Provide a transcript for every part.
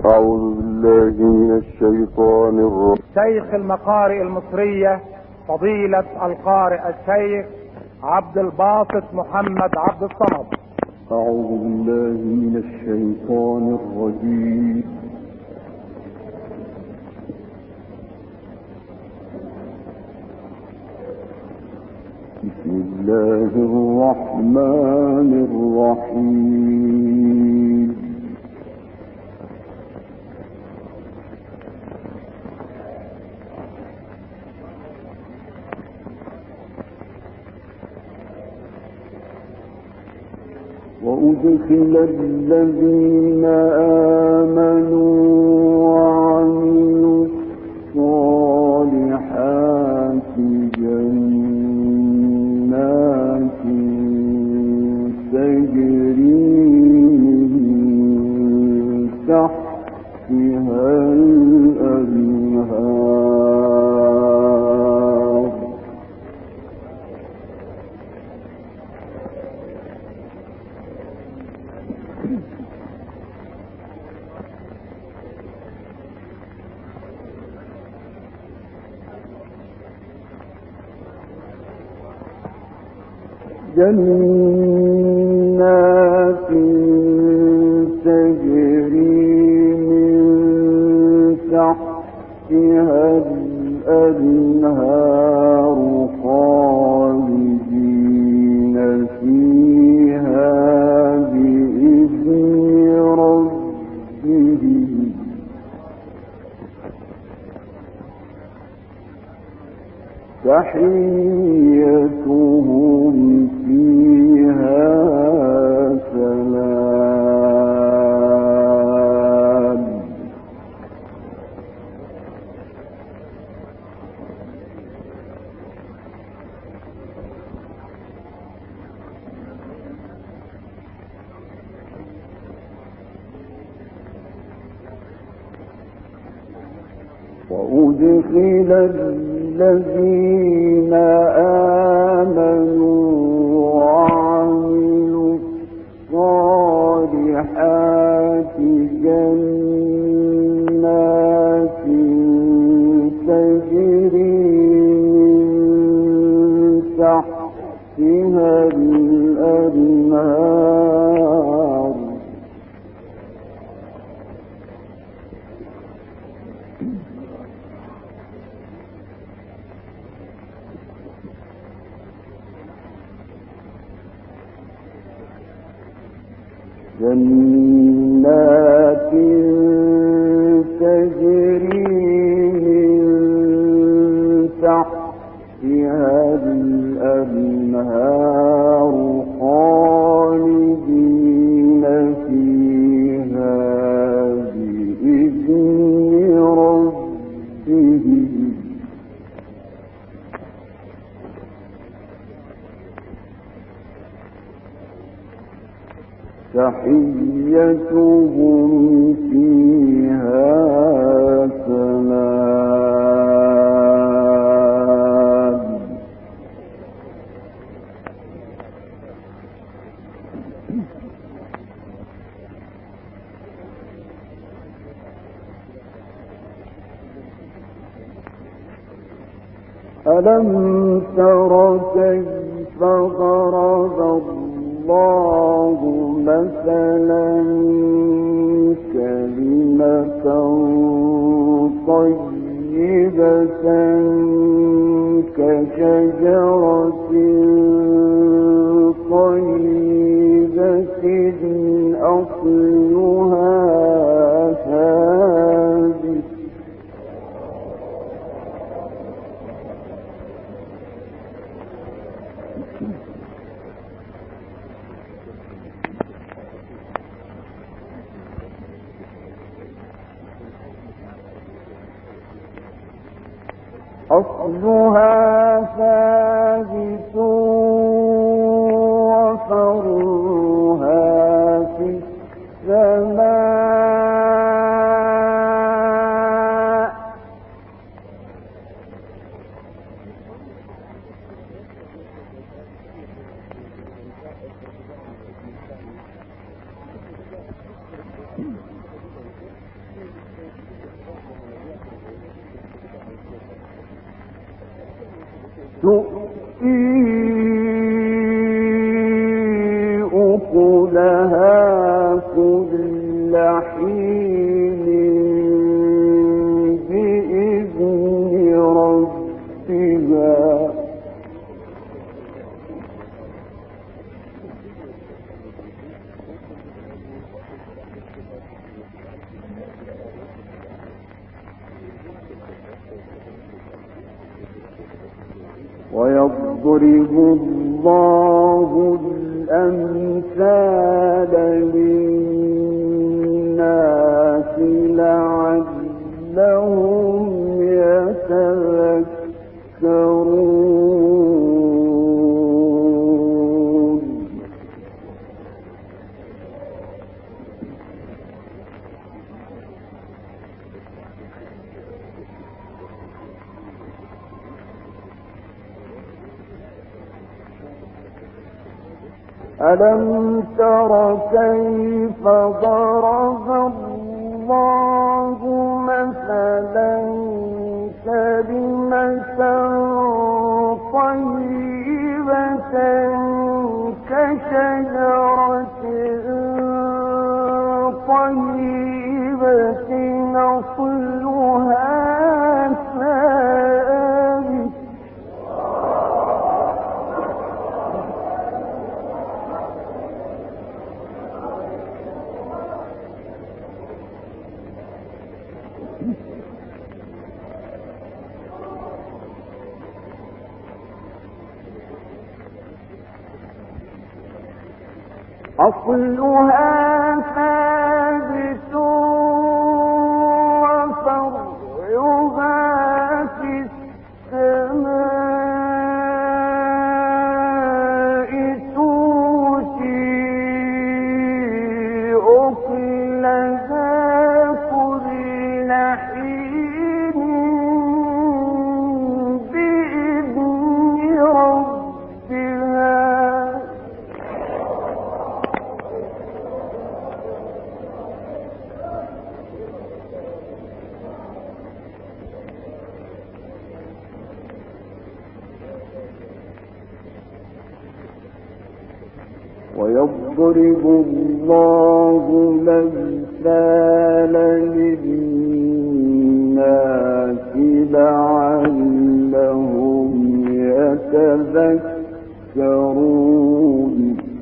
أعوذ بالله من الشيطان الرجيم. شيخ المقارئ المصرية فضيلة القارئ الشيخ عبد الباسط محمد عبد الصمد. أعوذ بالله من الشيطان الرجيم. بسم الله الرحمن الرحيم. وأدخل الذين آمنوا وعملوا الصالحات جنات تجري من تحتها الأنهار جنات تجري من تحتها الأنهار خالدين فيها بإذن ربهم تحيتهم فيها سلام. وأدخل الذين آمنوا وعملوا الصالحات جنات تجري من تحتها الأنهار جنات تجري من تحتها الأنهار خالدين فيها بإذن ربهم تحيتهم فيها سلام. ألم تر كيف ضرب الله مثلا كلمة طيبة كشجرة طيبة أصلها ثابت وفرها في السماء تؤتي أكلها كل حين بإذن ربها ويضرب الله الأمثال للناس لعلهم يتذكرون ألم تر كيف ضرب الله مثلا كلمة طيبة كشجرة طيبة أصلها ثابت أصلها ثابت وفرعها في السماء تؤتي أكلها كل حين بإذن ربها ويضرب الله الأمثال للناس لعلهم يتذكرون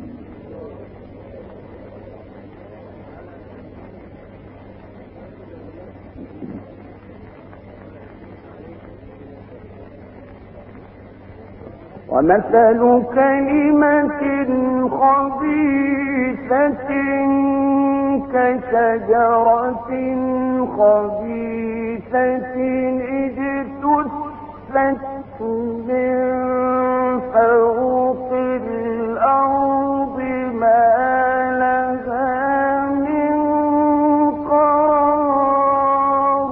ومثل كلمة خبيثة كشجرة خبيثة اجتثت من فوق الأرض ما لها من قرار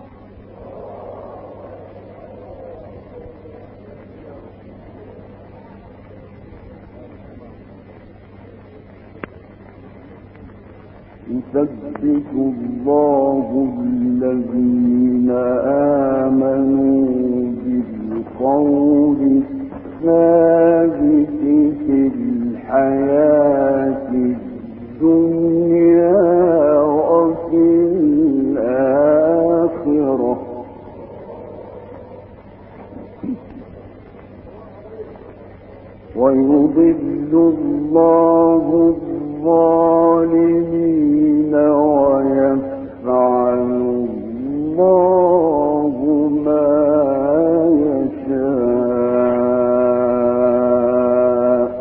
يثبت الله الذين آمنوا بالقول الثابت في الحياة الدنيا وفي الآخرة ويضل الله الظالمين ويفعل الله ما يشاء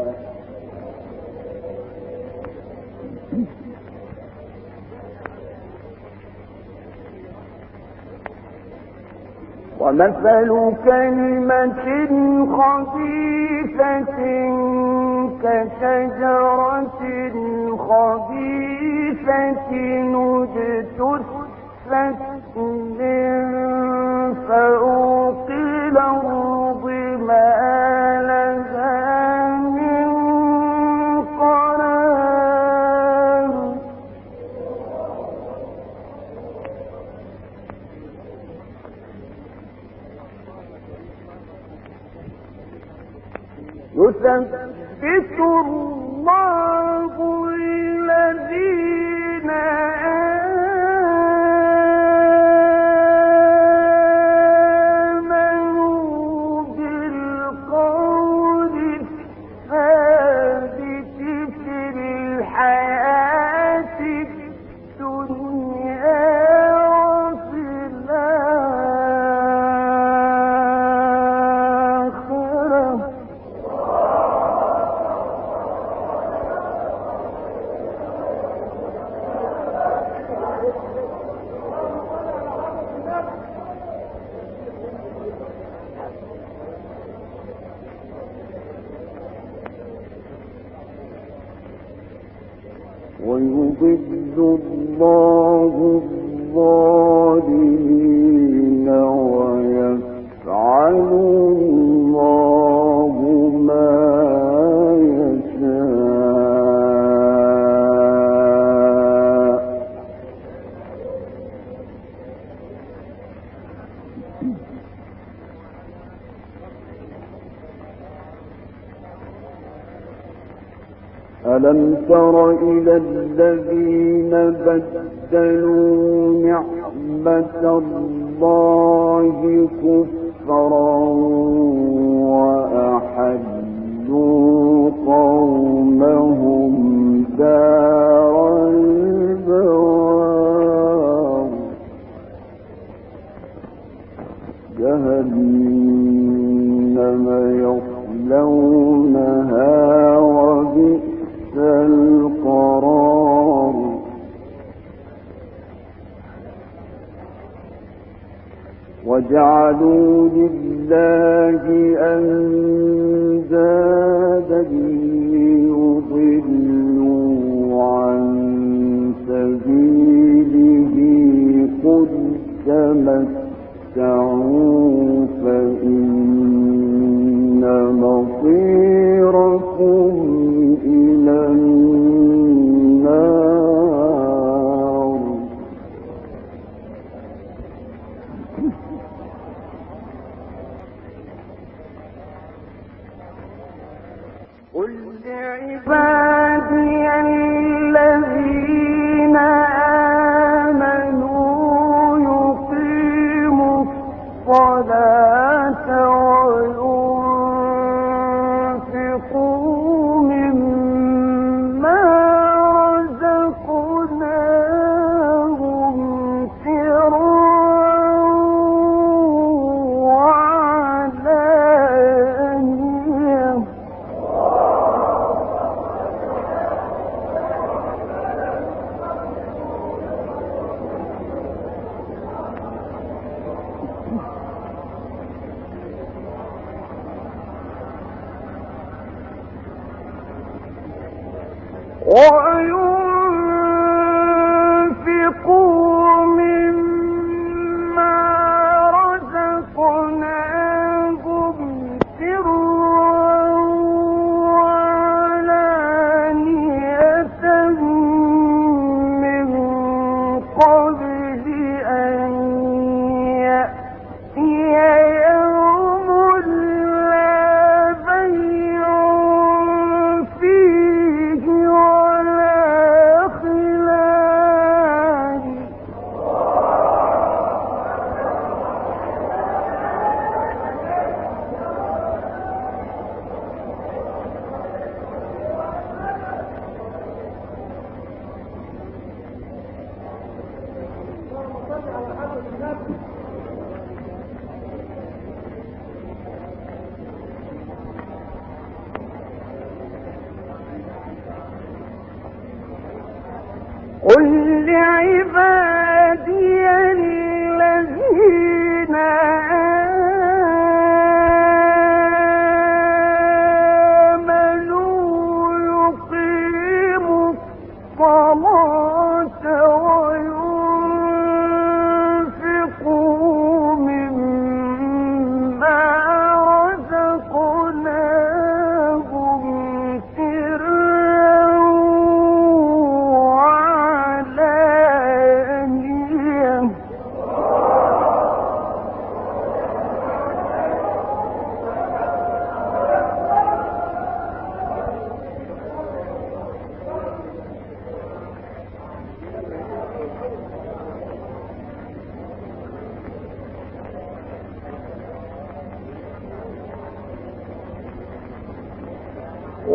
ومثل كلمة خبيثة كشجرة خبيثة اجتثت من فوق الأرض ما لها من قرار يثبت الله الذين آمنوا بالقول الثابت في الحياة الدنيا وفي الآخرة. ويضل الله الظالمين ويفعل الله ما يشاء. ألم تر إلى الذين بدلوا نعمة الله كفرا وأحلوا قومهم دار البوار جهنم يصلونها وبئس القرار. وجعلوا لله أندادا ليضلوا عن سبيله قل تمتعوا فإن مصيركم إلى النار. قل لعبادي الذين آمنوا يقيموا الصلاة وينفقوا مما رزقناهم سرا وعلانية. وينفقوا مما رزقناهم سرا وعلانية من قبل أن يأتي يوم لا بيع فيه ولا خلال. قل لعبادي الذين آمنوا يقيموا الصلاة وينفقوا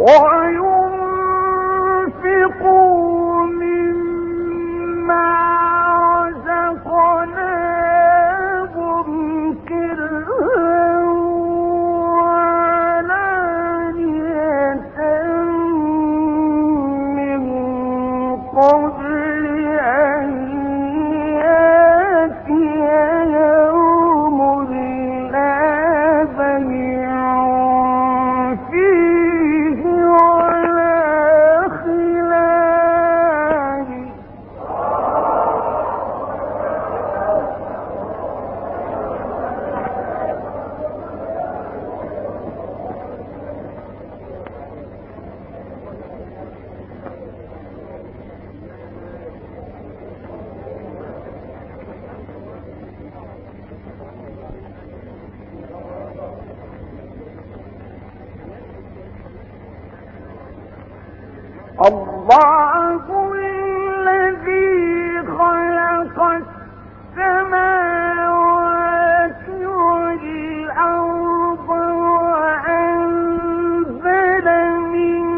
وينفقوا مما رزقناهم سرا وعلانية من قبل أن يأتي يوم لا بيع فيه ولا خلال. الله الذي خلق السماوات والأرض وأنزل من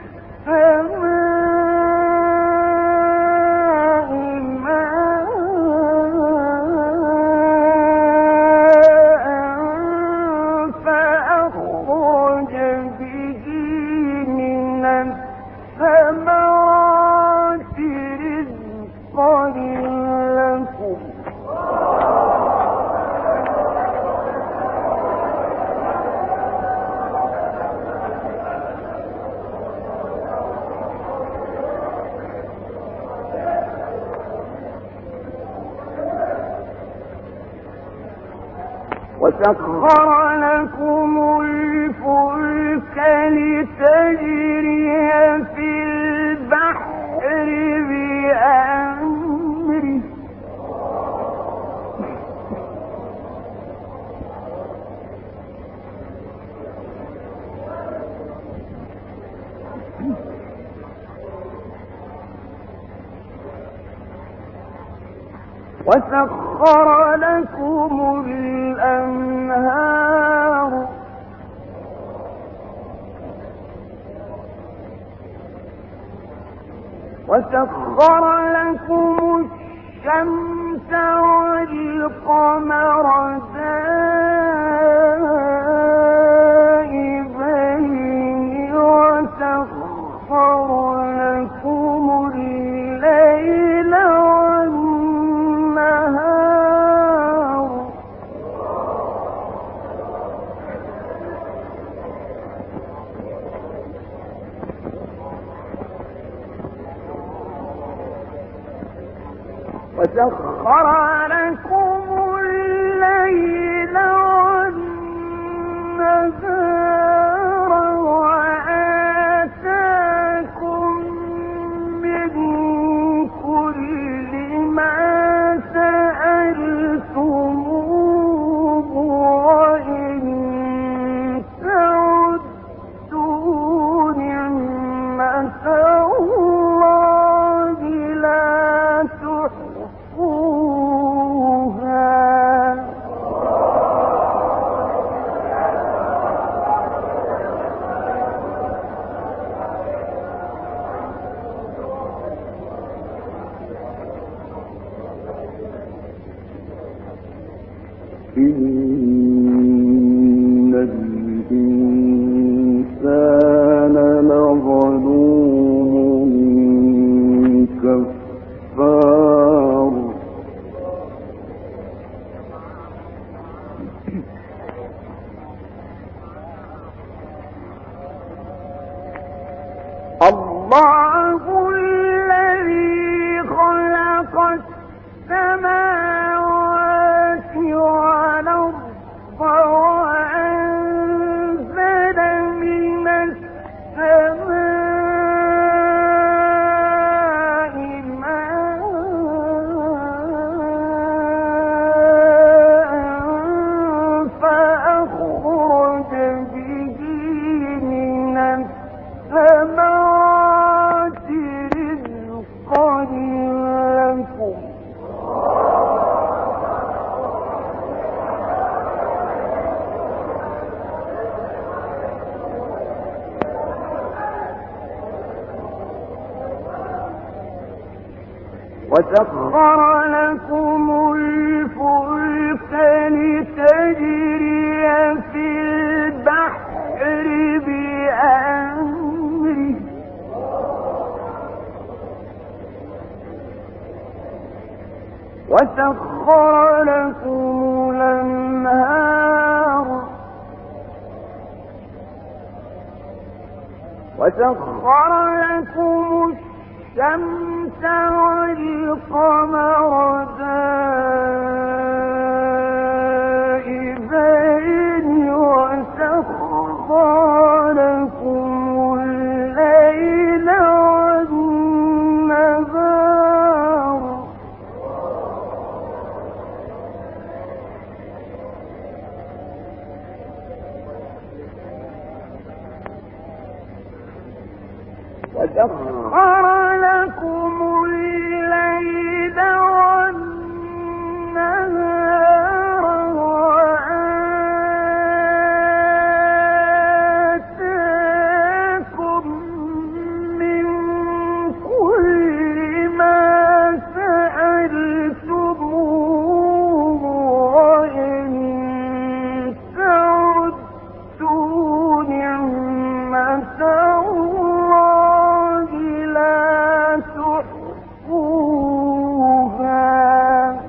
السماء ماء فأخرج به من الثمرات رزقا لكم. وسخر لكم الفلك لتجري في البحر بأمره وسخر لكم الأنهار وسخر لكم الشمس والقمر دائبين وسخر لكم الليل والنهار وسخر لكم الليل والنهار وآتاكم من كل ما سألتموه وإن تعدوا نعمة الله لا تحصوها. إن الإنسان لظلوم كفار. الله الذي خلق السماوات والأرض وأنزل من السماء ماء فأخرج به من الثمرات رزقا لكم. وسخر لكم الفلك لتجري في البحر بأمره وسخر لكم الأنهار وسخر لكم الشمس والقمر دائبين وسخر لكم الليل والنهار وسخر لكم الليل والنهار وآتاكم من كل ما سألتموه وإن تعدوا نعمة الله لا تحصوها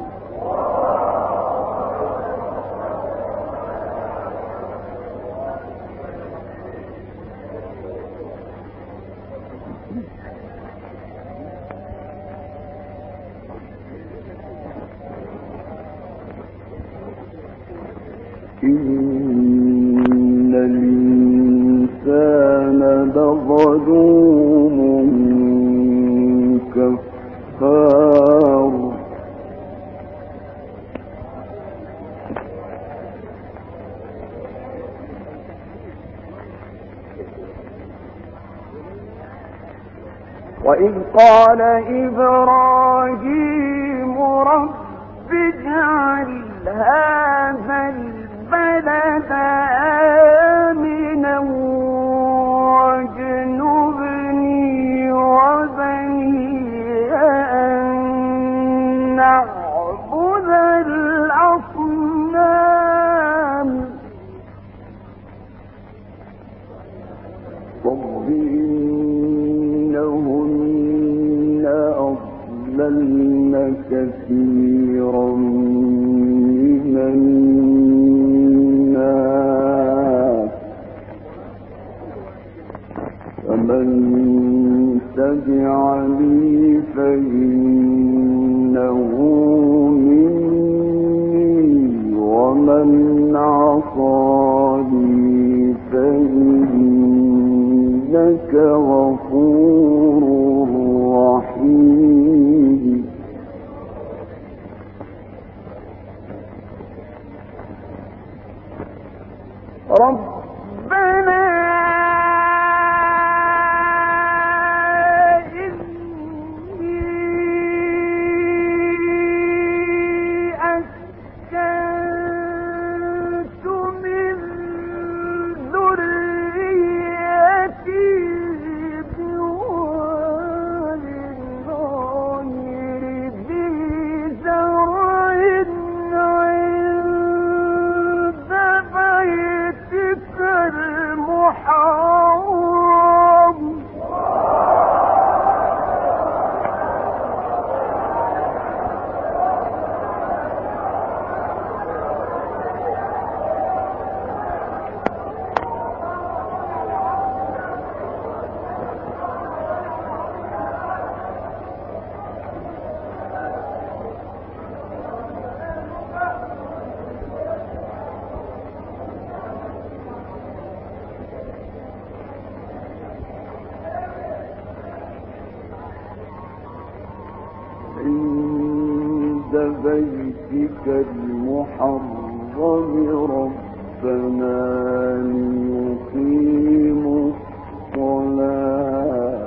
إن الإنسان لظلوم كفار وإذ قال إبراهيم رب اجعل هذا البلد آمنا واجنبني وبني أن نعبد الأصنام رب إنهن أضللن كثيرا من الناس فمن تبعني فإنه مني ومن عصاني فإنك غفور رحيم ربنا إني أسكنت من ذريتي بواد غير ذي زرع عند بيتك المحرم عند بيتك المحرم ربنا ليقيموا الصلاة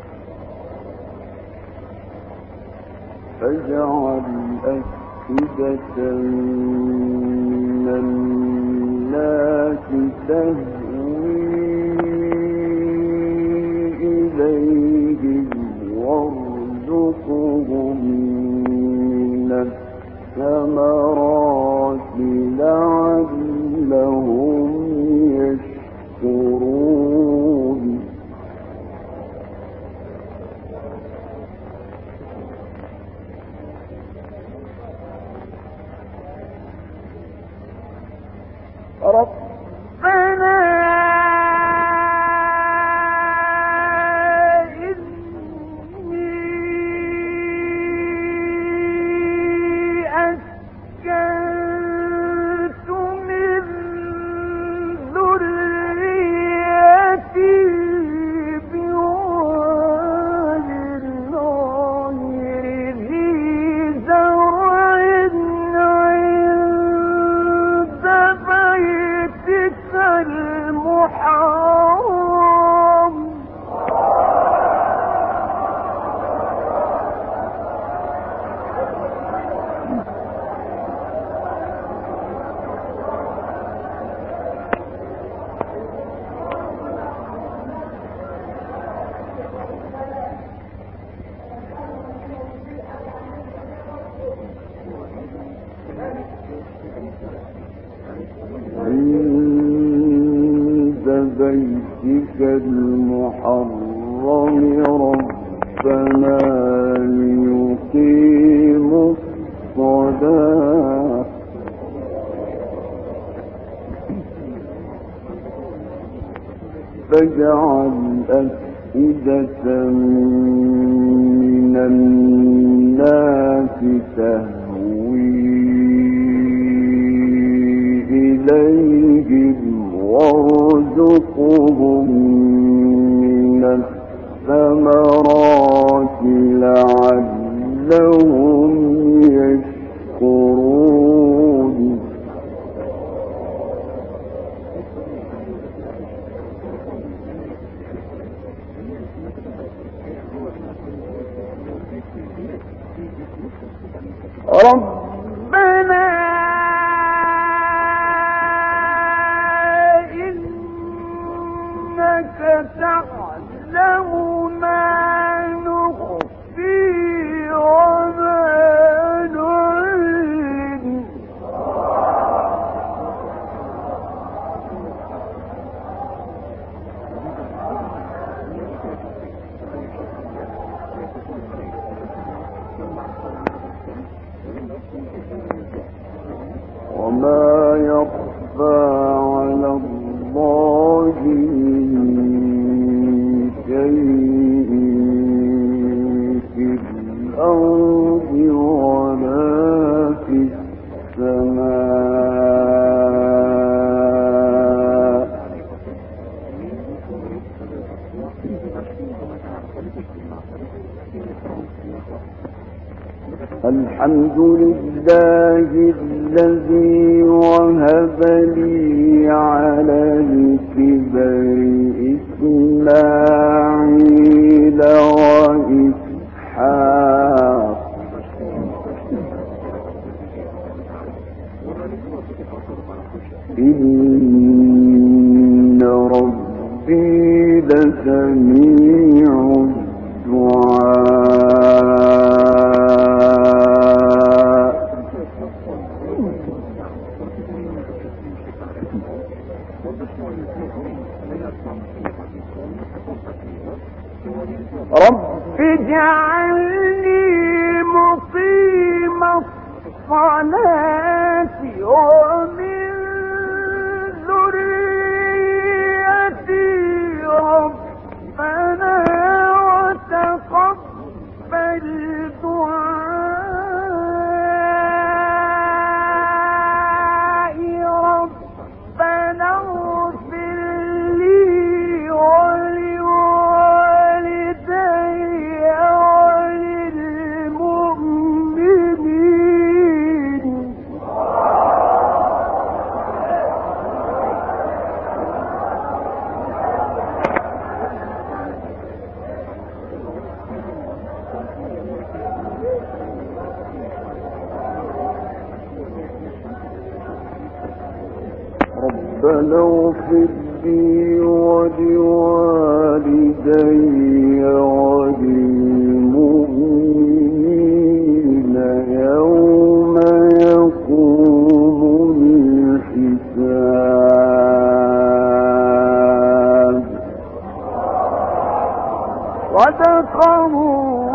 فاجعل أفئدة من الناس تهوي إليهم وارزقهم الثمرات لعلهم يشكرون ربنا عند بيتك المحرم ربنا ليقيموا الصلاة فاجعل أفئدة من الناس تهوي إليهم وارزقهم من الثمرات لعلهم يشكرون ربنا إنك تعلم ما نخفي وما نعلن وما يخفى على الله من شيء في الأرض ولا في السماء الحمد لله الذي وهب لي على الكبر إسماعيل وإسحاق إن ربي لسميع الدعاء رب اجعلني مقيم الصلاة ومن ذريتي ربنا وتقبل دعائي ربنا اغفر لي ولوالدي وللمؤمنين ربنا اغفر لي ولوالدي وللمؤمنين يوم ارحموا